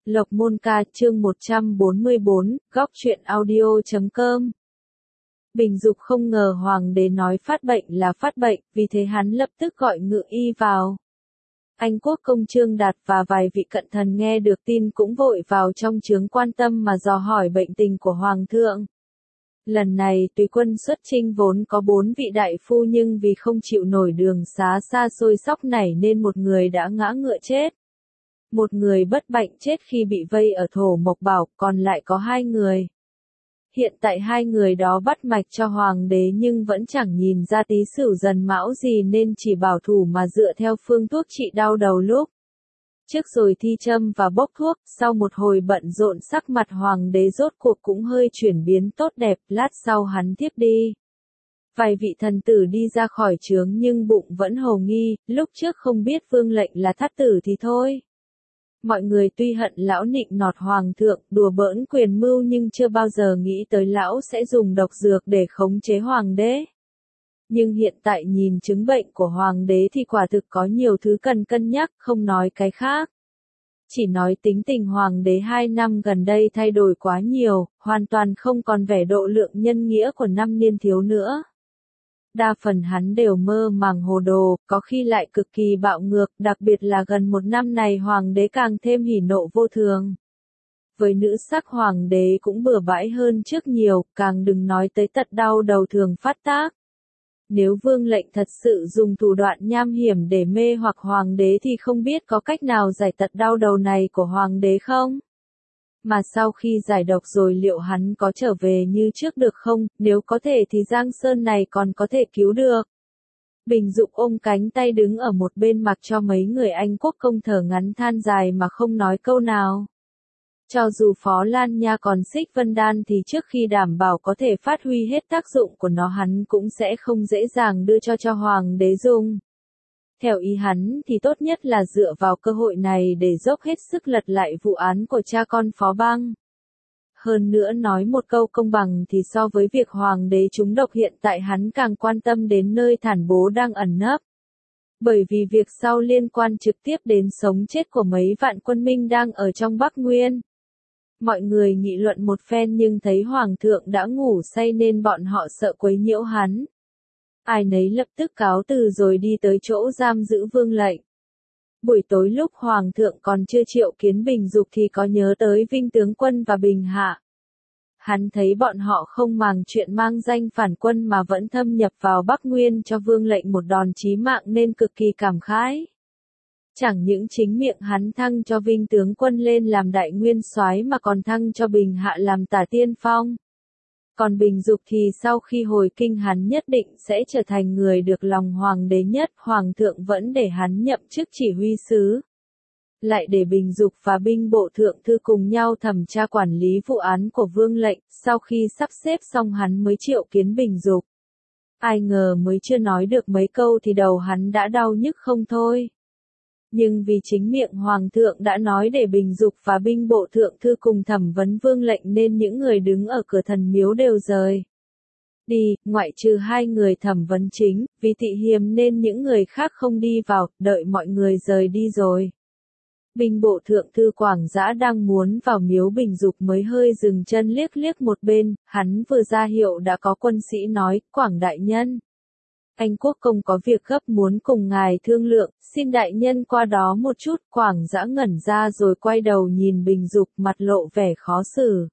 Lộc Môn Ca chương 144, góc truyện audio.com. Bình Dục không ngờ hoàng đế nói phát bệnh là phát bệnh, vì thế hắn lập tức gọi ngự y vào. Anh Quốc công Trương Đạt và vài vị cận thần nghe được tin cũng vội vào trong chướng quan tâm mà dò hỏi bệnh tình của hoàng thượng. Lần này tùy quân xuất chinh vốn có 4 vị đại phu nhưng vì không chịu nổi đường xá xa xôi sóc nảy nên một người đã ngã ngựa chết. Một người bất bệnh chết khi bị vây ở Thổ Mộc Bảo, còn lại có 2 người. Hiện tại 2 người đó bắt mạch cho hoàng đế nhưng vẫn chẳng nhìn ra Tý Sửu Dần Mão gì nên chỉ bảo thủ mà dựa theo phương thuốc trị đau đầu lúc trước rồi thi châm và bốc thuốc. Sau một hồi bận rộn sắc mặt hoàng đế rốt cuộc cũng hơi chuyển biến tốt đẹp, lát sau hắn thiếp đi. Vài vị thần tử đi ra khỏi trướng nhưng bụng vẫn hồ nghi, lúc trước không biết vương lệnh là thắt tử thì thôi. Mọi người tuy hận lão nịnh nọt hoàng thượng, đùa bỡn quyền mưu nhưng chưa bao giờ nghĩ tới lão sẽ dùng độc dược để khống chế hoàng đế. Nhưng hiện tại nhìn chứng bệnh của hoàng đế thì quả thực có nhiều thứ cần cân nhắc, không nói cái khác. Chỉ nói tính tình hoàng đế 2 năm gần đây thay đổi quá nhiều, hoàn toàn không còn vẻ độ lượng nhân nghĩa của năm niên thiếu nữa. Đa phần hắn đều mơ màng hồ đồ, có khi lại cực kỳ bạo ngược, đặc biệt là gần 1 năm này hoàng đế càng thêm hỉ nộ vô thường. Với nữ sắc hoàng đế cũng bừa bãi hơn trước nhiều, càng đừng nói tới tật đau đầu thường phát tác. Nếu vương lệnh thật sự dùng thủ đoạn nham hiểm để mê hoặc hoàng đế thì không biết có cách nào giải tật đau đầu này của hoàng đế không? Mà sau khi giải độc rồi liệu hắn có trở về như trước được không, nếu có thể thì Giang Sơn này còn có thể cứu được. Bình Dục ôm cánh tay đứng ở một bên mặc cho mấy người Anh Quốc công thở ngắn than dài mà không nói câu nào. Cho dù Phó Lan Nha còn Xích Vân Đan thì trước khi đảm bảo có thể phát huy hết tác dụng của nó hắn cũng sẽ không dễ dàng đưa cho hoàng đế dùng. Theo ý hắn thì tốt nhất là dựa vào cơ hội này để dốc hết sức lật lại vụ án của cha con Phó Bang. Hơn nữa nói một câu công bằng thì so với việc hoàng đế trúng độc hiện tại hắn càng quan tâm đến nơi thản bố đang ẩn nấp. Bởi vì việc sau liên quan trực tiếp đến sống chết của mấy vạn quân Minh đang ở trong Bắc Nguyên. Mọi người nghị luận một phen nhưng thấy hoàng thượng đã ngủ say nên bọn họ sợ quấy nhiễu hắn. Ai nấy lập tức cáo từ rồi đi tới chỗ giam giữ vương lệnh. Buổi tối lúc hoàng thượng còn chưa triệu kiến Bình Dục thì có nhớ tới Vinh tướng quân và Bình Hạ. Hắn thấy bọn họ không màng chuyện mang danh phản quân mà vẫn thâm nhập vào Bắc Nguyên cho vương lệnh một đòn chí mạng nên cực kỳ cảm khái. Chẳng những chính miệng hắn thăng cho Vinh tướng quân lên làm đại nguyên soái mà còn thăng cho Bình Hạ làm tả tiên phong. Còn Bình Dục thì sau khi hồi kinh hắn nhất định sẽ trở thành người được lòng hoàng đế nhất, hoàng thượng vẫn để hắn nhậm chức chỉ huy sứ. Lại để Bình Dục và binh bộ thượng thư cùng nhau thẩm tra quản lý vụ án của vương lệnh, sau khi sắp xếp xong hắn mới triệu kiến Bình Dục. Ai ngờ mới chưa nói được mấy câu thì đầu hắn đã đau nhức không thôi. Nhưng vì chính miệng hoàng thượng đã nói để Bình Dục và binh bộ thượng thư cùng thẩm vấn vương lệnh nên những người đứng ở cửa thần miếu đều rời đi, ngoại trừ 2 người thẩm vấn chính, vì thị hiềm nên những người khác không đi vào, đợi mọi người rời đi rồi. Binh bộ thượng thư Quảng Dã đang muốn vào miếu Bình Dục mới hơi dừng chân liếc liếc một bên, hắn vừa ra hiệu đã có quân sĩ nói, Quảng đại nhân. Anh Quốc công có việc gấp muốn cùng ngài thương lượng, xin đại nhân qua đó một chút. Quảng Dã ngẩn ra rồi quay đầu nhìn Bình Dục mặt lộ vẻ khó xử.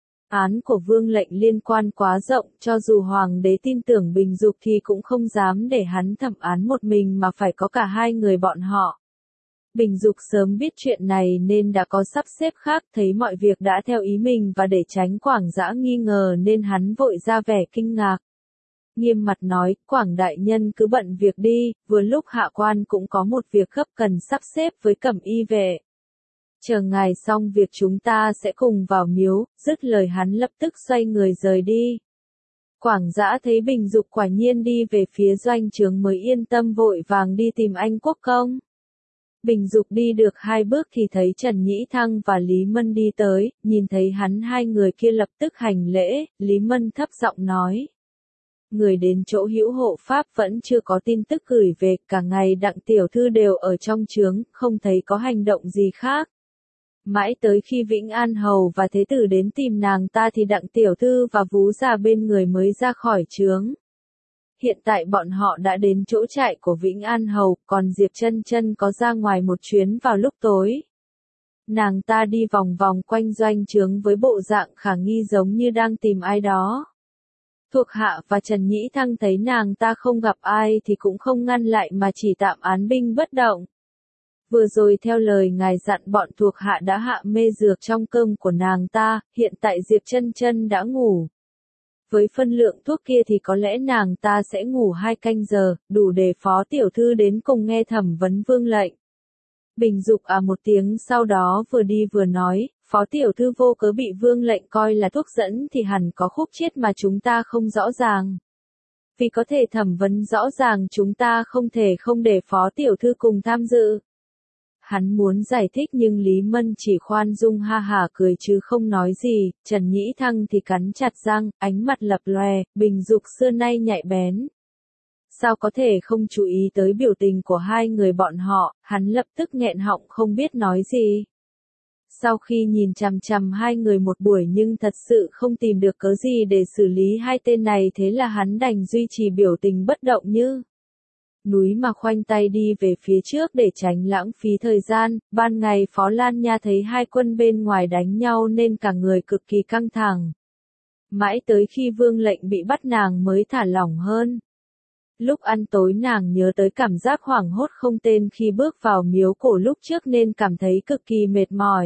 Án của vương lệnh liên quan quá rộng, cho dù hoàng đế tin tưởng Bình Dục thì cũng không dám để hắn thẩm án một mình mà phải có cả 2 người bọn họ. Bình Dục sớm biết chuyện này nên đã có sắp xếp khác, thấy mọi việc đã theo ý mình và để tránh Quảng Dã nghi ngờ nên hắn vội ra vẻ kinh ngạc. Nghiêm mặt nói, Quảng đại nhân cứ bận việc đi, vừa lúc hạ quan cũng có một việc gấp cần sắp xếp với cẩm y vệ. Chờ ngài xong việc chúng ta sẽ cùng vào miếu, dứt lời hắn lập tức xoay người rời đi. Quảng Dã thấy Bình Dục quả nhiên đi về phía doanh trướng mới yên tâm vội vàng đi tìm anh Quốc công. Bình Dục đi được 2 bước thì thấy Trần Nhĩ Thăng và Lý Mân đi tới, nhìn thấy hắn 2 người kia lập tức hành lễ, Lý Mân thấp giọng nói. Người đến chỗ hữu hộ pháp vẫn chưa có tin tức gửi về, cả ngày Đặng tiểu thư đều ở trong trướng, không thấy có hành động gì khác. Mãi tới khi Vĩnh An Hầu và Thế Tử đến tìm nàng ta thì Đặng tiểu thư và Vú già bên người mới ra khỏi trướng. Hiện tại bọn họ đã đến chỗ trại của Vĩnh An Hầu, còn Diệp Chân Chân có ra ngoài một chuyến vào lúc tối. Nàng ta đi vòng vòng quanh doanh trướng với bộ dạng khả nghi giống như đang tìm ai đó. Thuộc hạ và Trần Nhĩ Thăng thấy nàng ta không gặp ai thì cũng không ngăn lại mà chỉ tạm án binh bất động. Vừa rồi theo lời ngài dặn bọn thuộc hạ đã hạ mê dược trong cơm của nàng ta, hiện tại Diệp Chân Chân đã ngủ. Với phân lượng thuốc kia thì có lẽ nàng ta sẽ ngủ 2 canh giờ, đủ để phó tiểu thư đến cùng nghe thẩm vấn vương lệnh. Bình Dục một tiếng sau đó vừa đi vừa nói, phó tiểu thư vô cớ bị vương lệnh coi là thuốc dẫn thì hẳn có khúc chiết mà chúng ta không rõ ràng. Vì có thể thẩm vấn rõ ràng chúng ta không thể không để phó tiểu thư cùng tham dự. Hắn muốn giải thích nhưng Lý Mân chỉ khoan dung ha hả cười chứ không nói gì, Trần Nhĩ Thăng thì cắn chặt răng, ánh mặt lập lòe, Bình Dục xưa nay nhạy bén. Sao có thể không chú ý tới biểu tình của hai người bọn họ, hắn lập tức nghẹn họng không biết nói gì. Sau khi nhìn chằm chằm hai người một buổi nhưng thật sự không tìm được cớ gì để xử lý hai tên này, thế là hắn đành duy trì biểu tình bất động như núi mà khoanh tay đi về phía trước để tránh lãng phí thời gian. Ban ngày Phó Lan Nha thấy hai quân bên ngoài đánh nhau nên cả người cực kỳ căng thẳng. Mãi tới khi vương lệnh bị bắt nàng mới thả lỏng hơn. Lúc ăn tối nàng nhớ tới cảm giác hoảng hốt không tên khi bước vào miếu cổ lúc trước nên cảm thấy cực kỳ mệt mỏi.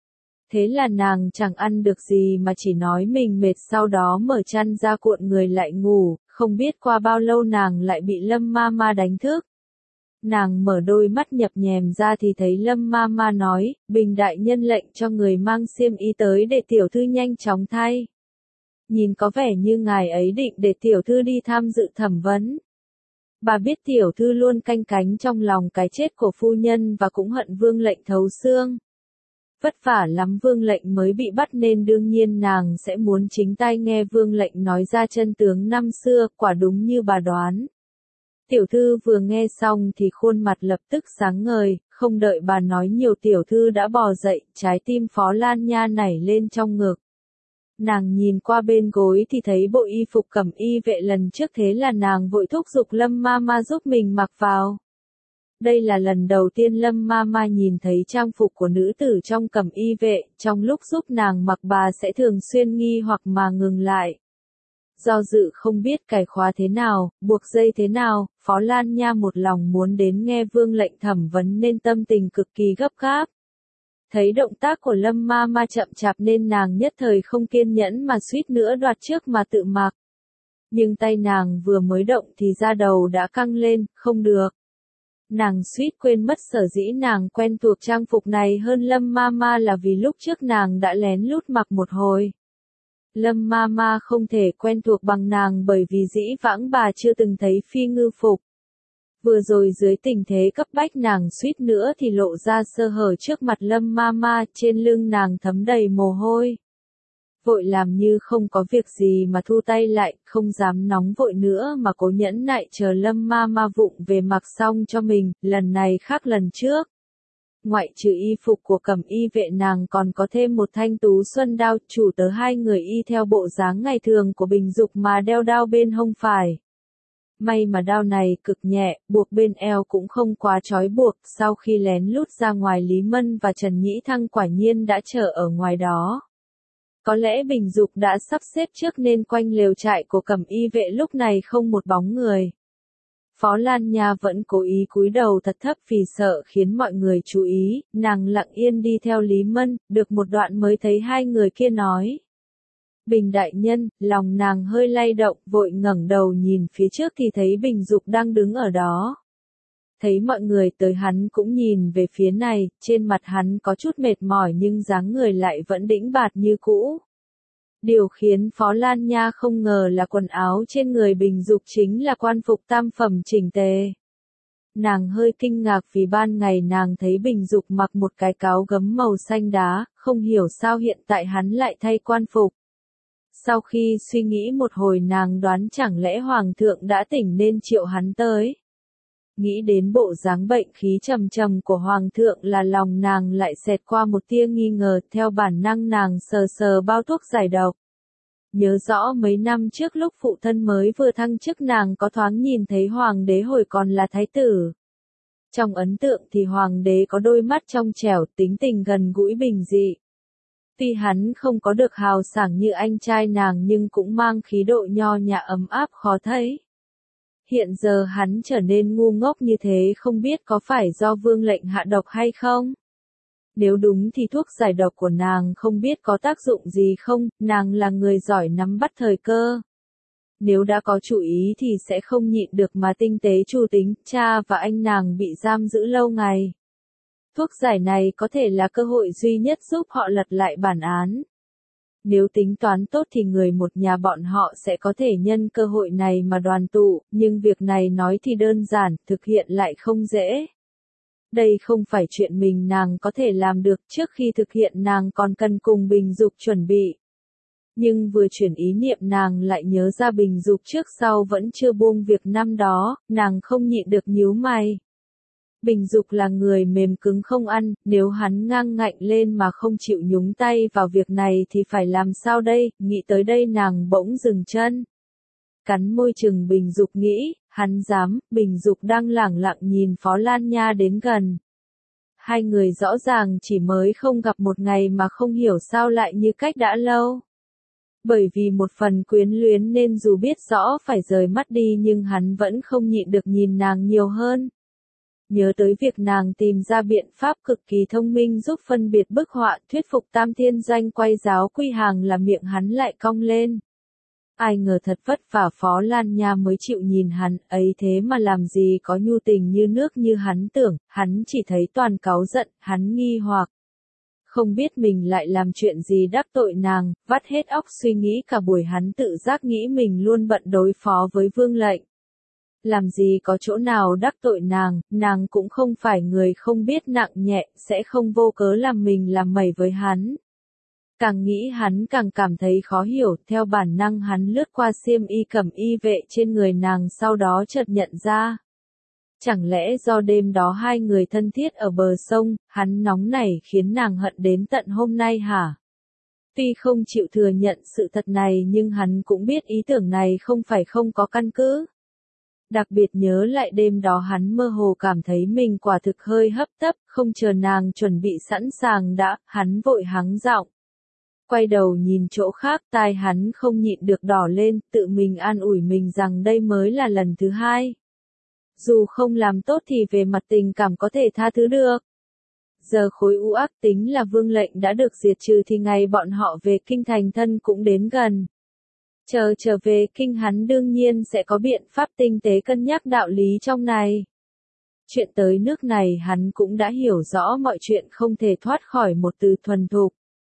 Thế là nàng chẳng ăn được gì mà chỉ nói mình mệt, sau đó mở chăn ra cuộn người lại ngủ, không biết qua bao lâu nàng lại bị Lâm Ma Ma đánh thức. Nàng mở đôi mắt nhập nhèm ra thì thấy Lâm Ma Ma nói, Bình đại nhân lệnh cho người mang xiêm y tới để tiểu thư nhanh chóng thay. Nhìn có vẻ như ngài ấy định để tiểu thư đi tham dự thẩm vấn. Bà biết tiểu thư luôn canh cánh trong lòng cái chết của phu nhân và cũng hận vương lệnh thấu xương. Vất vả lắm vương lệnh mới bị bắt nên đương nhiên nàng sẽ muốn chính tay nghe vương lệnh nói ra chân tướng năm xưa, quả đúng như bà đoán. Tiểu thư vừa nghe xong thì khuôn mặt lập tức sáng ngời, không đợi bà nói nhiều tiểu thư đã bò dậy, trái tim Phó Lan Nha nảy lên trong ngực. Nàng nhìn qua bên gối thì thấy bộ y phục cẩm y vệ lần trước, thế là nàng vội thúc giục Lâm Ma Ma giúp mình mặc vào. Đây là lần đầu tiên Lâm Ma Ma nhìn thấy trang phục của nữ tử trong cẩm y vệ, trong lúc giúp nàng mặc bà sẽ thường xuyên nghi hoặc mà ngừng lại. Do dự không biết cài khóa thế nào, buộc dây thế nào, Phó Lan Nha một lòng muốn đến nghe vương lệnh thẩm vấn nên tâm tình cực kỳ gấp gáp. Thấy động tác của Lâm Ma Ma chậm chạp nên nàng nhất thời không kiên nhẫn mà suýt nữa đoạt trước mà tự mặc. Nhưng tay nàng vừa mới động thì da đầu đã căng lên, không được. Nàng suýt quên mất sở dĩ nàng quen thuộc trang phục này hơn Lâm Ma Ma là vì lúc trước nàng đã lén lút mặc một hồi. Lâm Ma Ma không thể quen thuộc bằng nàng bởi vì dĩ vãng bà chưa từng thấy phi ngư phục. Vừa rồi dưới tình thế cấp bách nàng suýt nữa thì lộ ra sơ hở trước mặt Lâm Ma Ma, trên lưng nàng thấm đầy mồ hôi. Vội làm như không có việc gì mà thu tay lại, không dám nóng vội nữa mà cố nhẫn nại chờ Lâm Ma Ma vụng về mặc xong cho mình, lần này khác lần trước. Ngoại trừ y phục của cẩm y vệ nàng còn có thêm một thanh tú xuân đao, chủ tớ hai người y theo bộ dáng ngày thường của Bình Dục mà đeo đao bên hông phải. May mà đao này cực nhẹ, buộc bên eo cũng không quá trói buộc, sau khi lén lút ra ngoài Lý Mân và Trần Nhĩ Thăng quả nhiên đã chờ ở ngoài đó. Có lẽ Bình Dục đã sắp xếp trước nên quanh lều trại của cẩm y vệ lúc này không một bóng người. Phó Lan Nha vẫn cố ý cúi đầu thật thấp vì sợ khiến mọi người chú ý, nàng lặng yên đi theo Lý Mân, được một đoạn mới thấy hai người kia nói. Bình đại nhân, lòng nàng hơi lay động, vội ngẩng đầu nhìn phía trước thì thấy Bình Dục đang đứng ở đó. Thấy mọi người tới hắn cũng nhìn về phía này, trên mặt hắn có chút mệt mỏi nhưng dáng người lại vẫn đĩnh bạt như cũ. Điều khiến Phó Lan Nha không ngờ là quần áo trên người Bình Dục chính là quan phục tam phẩm chỉnh tề. Nàng hơi kinh ngạc vì ban ngày nàng thấy Bình Dục mặc một cái áo gấm màu xanh đá, không hiểu sao hiện tại hắn lại thay quan phục. Sau khi suy nghĩ một hồi nàng đoán chẳng lẽ Hoàng thượng đã tỉnh nên triệu hắn tới. Nghĩ đến bộ dáng bệnh khí trầm trầm của hoàng thượng là lòng nàng lại xẹt qua một tia nghi ngờ, theo bản năng nàng sờ sờ bao thuốc giải độc. Nhớ rõ mấy năm trước lúc phụ thân mới vừa thăng chức nàng có thoáng nhìn thấy hoàng đế hồi còn là thái tử. Trong ấn tượng thì hoàng đế có đôi mắt trong trẻo, tính tình gần gũi bình dị. Tuy hắn không có được hào sảng như anh trai nàng nhưng cũng mang khí độ nho nhã ấm áp khó thấy. Hiện giờ hắn trở nên ngu ngốc như thế không biết có phải do vương lệnh hạ độc hay không? Nếu đúng thì thuốc giải độc của nàng không biết có tác dụng gì không, nàng là người giỏi nắm bắt thời cơ. Nếu đã có chủ ý thì sẽ không nhịn được mà tinh tế chủ tính, cha và anh nàng bị giam giữ lâu ngày. Thuốc giải này có thể là cơ hội duy nhất giúp họ lật lại bản án. Nếu tính toán tốt thì người một nhà bọn họ sẽ có thể nhân cơ hội này mà đoàn tụ, nhưng việc này nói thì đơn giản, thực hiện lại không dễ. Đây không phải chuyện mình nàng có thể làm được, trước khi thực hiện nàng còn cần cùng Bình Dục chuẩn bị. Nhưng vừa chuyển ý niệm nàng lại nhớ ra Bình Dục trước sau vẫn chưa buông việc năm đó, nàng không nhịn được nhíu mày. Bình Dục là người mềm cứng không ăn, nếu hắn ngang ngạnh lên mà không chịu nhúng tay vào việc này thì phải làm sao đây, nghĩ tới đây nàng bỗng dừng chân. Cắn môi chừng Bình Dục nghĩ, hắn dám, Bình Dục đang lẳng lặng nhìn Phó Lan Nha đến gần. Hai người rõ ràng chỉ mới không gặp một ngày mà không hiểu sao lại như cách đã lâu. Bởi vì một phần quyến luyến nên dù biết rõ phải rời mắt đi nhưng hắn vẫn không nhịn được nhìn nàng nhiều hơn. Nhớ tới việc nàng tìm ra biện pháp cực kỳ thông minh giúp phân biệt bức họa thuyết phục Tam Thiên Doanh quay giáo quy hàng là miệng hắn lại cong lên. Ai ngờ thật vất vả Phó Lan Nha mới chịu nhìn hắn, ấy thế mà làm gì có nhu tình như nước như hắn tưởng, hắn chỉ thấy toàn cáu giận, hắn nghi hoặc. Không biết mình lại làm chuyện gì đắc tội nàng, vắt hết óc suy nghĩ cả buổi hắn tự giác nghĩ mình luôn bận đối phó với vương lệnh. Làm gì có chỗ nào đắc tội nàng cũng không phải người không biết nặng nhẹ, sẽ không vô cớ làm mình làm mẩy với hắn. Càng nghĩ hắn càng cảm thấy khó hiểu, theo bản năng hắn lướt qua xiêm y cẩm y vệ trên người nàng sau đó chợt nhận ra. Chẳng lẽ do đêm đó hai người thân thiết ở bờ sông, hắn nóng nảy khiến nàng hận đến tận hôm nay hả? Tuy không chịu thừa nhận sự thật này nhưng hắn cũng biết ý tưởng này không phải không có căn cứ. Đặc biệt nhớ lại đêm đó hắn mơ hồ cảm thấy mình quả thực hơi hấp tấp, không chờ nàng chuẩn bị sẵn sàng đã, hắn vội hắng giọng. Quay đầu nhìn chỗ khác, tai hắn không nhịn được đỏ lên, tự mình an ủi mình rằng đây mới là lần thứ hai. Dù không làm tốt thì về mặt tình cảm có thể tha thứ được. Giờ khối u ác tính là vương lệnh đã được diệt trừ thì ngày bọn họ về kinh thành thân cũng đến gần. Trở về kinh hắn đương nhiên sẽ có biện pháp tinh tế cân nhắc đạo lý trong này. Chuyện tới nước này hắn cũng đã hiểu rõ mọi chuyện không thể thoát khỏi một từ thuần thục.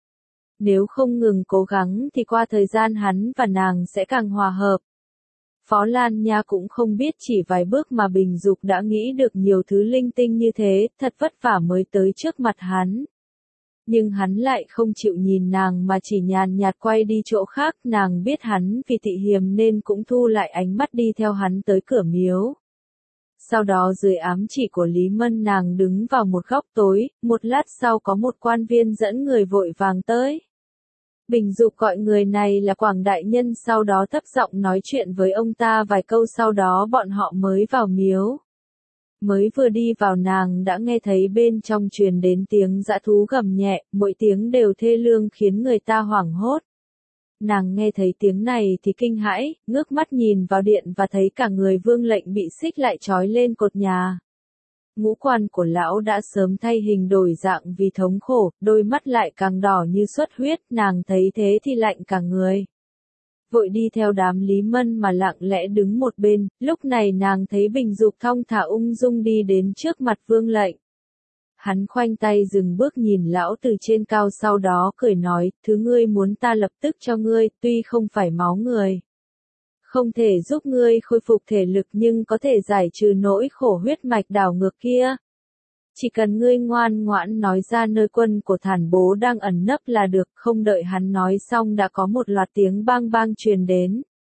Nếu không ngừng cố gắng thì qua thời gian hắn và nàng sẽ càng hòa hợp. Phó Lan Nha cũng không biết chỉ vài bước mà Bình Dục đã nghĩ được nhiều thứ linh tinh như thế, thật vất vả mới tới trước mặt hắn. Nhưng hắn lại không chịu nhìn nàng mà chỉ nhàn nhạt quay đi chỗ khác, nàng biết hắn vì thị hiềm nên cũng thu lại ánh mắt đi theo hắn tới cửa miếu. Sau đó dưới ám chỉ của Lý Mân nàng đứng vào một góc tối, một lát sau có một quan viên dẫn người vội vàng tới. Bình Dục gọi người này là Quảng Đại Nhân sau đó thấp giọng nói chuyện với ông ta vài câu sau đó bọn họ mới vào miếu. Mới vừa đi vào nàng đã nghe thấy bên trong truyền đến tiếng dã thú gầm nhẹ, mỗi tiếng đều thê lương khiến người ta hoảng hốt. Nàng nghe thấy tiếng này thì kinh hãi, ngước mắt nhìn vào điện và thấy cả người vương lệnh bị xích lại trói lên cột nhà. Ngũ quan của lão đã sớm thay hình đổi dạng vì thống khổ, đôi mắt lại càng đỏ như xuất huyết, nàng thấy thế thì lạnh cả người. Vội đi theo đám Lý Mân mà lặng lẽ đứng một bên, lúc này nàng thấy Bình Dục thong thả ung dung đi đến trước mặt vương lệnh. Hắn khoanh tay dừng bước nhìn lão từ trên cao sau đó cười nói, thứ ngươi muốn ta lập tức cho ngươi, tuy không phải máu người. Không thể giúp ngươi khôi phục thể lực nhưng có thể giải trừ nỗi khổ huyết mạch đảo ngược kia. Chỉ cần ngươi ngoan ngoãn nói ra nơi quân của Thản Bố đang ẩn nấp là được, không đợi hắn nói xong đã có một loạt tiếng bang bang truyền đến.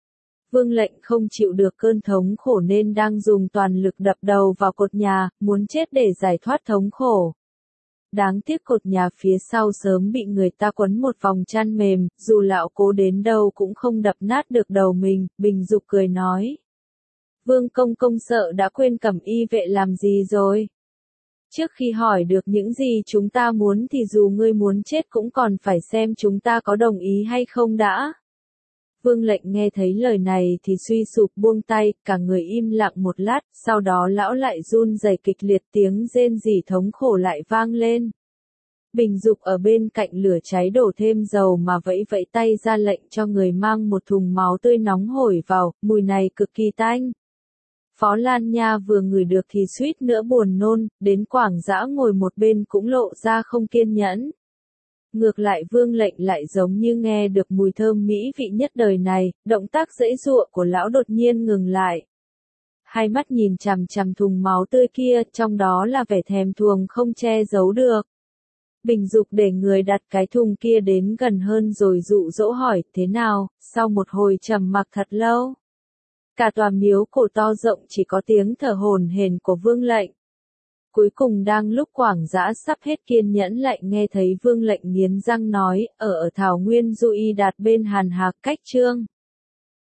Vương Lệnh không chịu được cơn thống khổ nên đang dùng toàn lực đập đầu vào cột nhà, muốn chết để giải thoát thống khổ. Đáng tiếc cột nhà phía sau sớm bị người ta quấn một vòng chăn mềm, dù lão cố đến đâu cũng không đập nát được đầu mình, Bình Dục cười nói. Vương công công sợ đã quên cẩm y vệ làm gì rồi? Trước khi hỏi được những gì chúng ta muốn thì dù ngươi muốn chết cũng còn phải xem chúng ta có đồng ý hay không đã. Vương Lệnh nghe thấy lời này thì suy sụp buông tay, cả người im lặng một lát, sau đó lão lại run rẩy kịch liệt, tiếng rên rỉ thống khổ lại vang lên. Bình Dục ở bên cạnh lửa cháy đổ thêm dầu mà vẫy vẫy tay ra lệnh cho người mang một thùng máu tươi nóng hổi vào, mùi này cực kỳ tanh. Phó Lan Nha vừa ngửi được thì suýt nữa buồn nôn, đến Quảng Dã ngồi một bên cũng lộ ra không kiên nhẫn. Ngược lại Vương Lệnh lại giống như nghe được mùi thơm mỹ vị nhất đời này, động tác giãy giụa của lão đột nhiên ngừng lại. Hai mắt nhìn chằm chằm thùng máu tươi kia, trong đó là vẻ thèm thuồng không che giấu được. Bình Dục để người đặt cái thùng kia đến gần hơn rồi dụ dỗ hỏi, thế nào, sau một hồi trầm mặc thật lâu. Cả tòa miếu cổ to rộng chỉ có tiếng thở hổn hển của Vương Lệnh. Cuối cùng đang lúc Quảng Dã sắp hết kiên nhẫn lại nghe thấy Vương Lệnh nghiến răng nói, ở Thảo Nguyên Du Y Đạt bên Hàn Hạc cách Trương.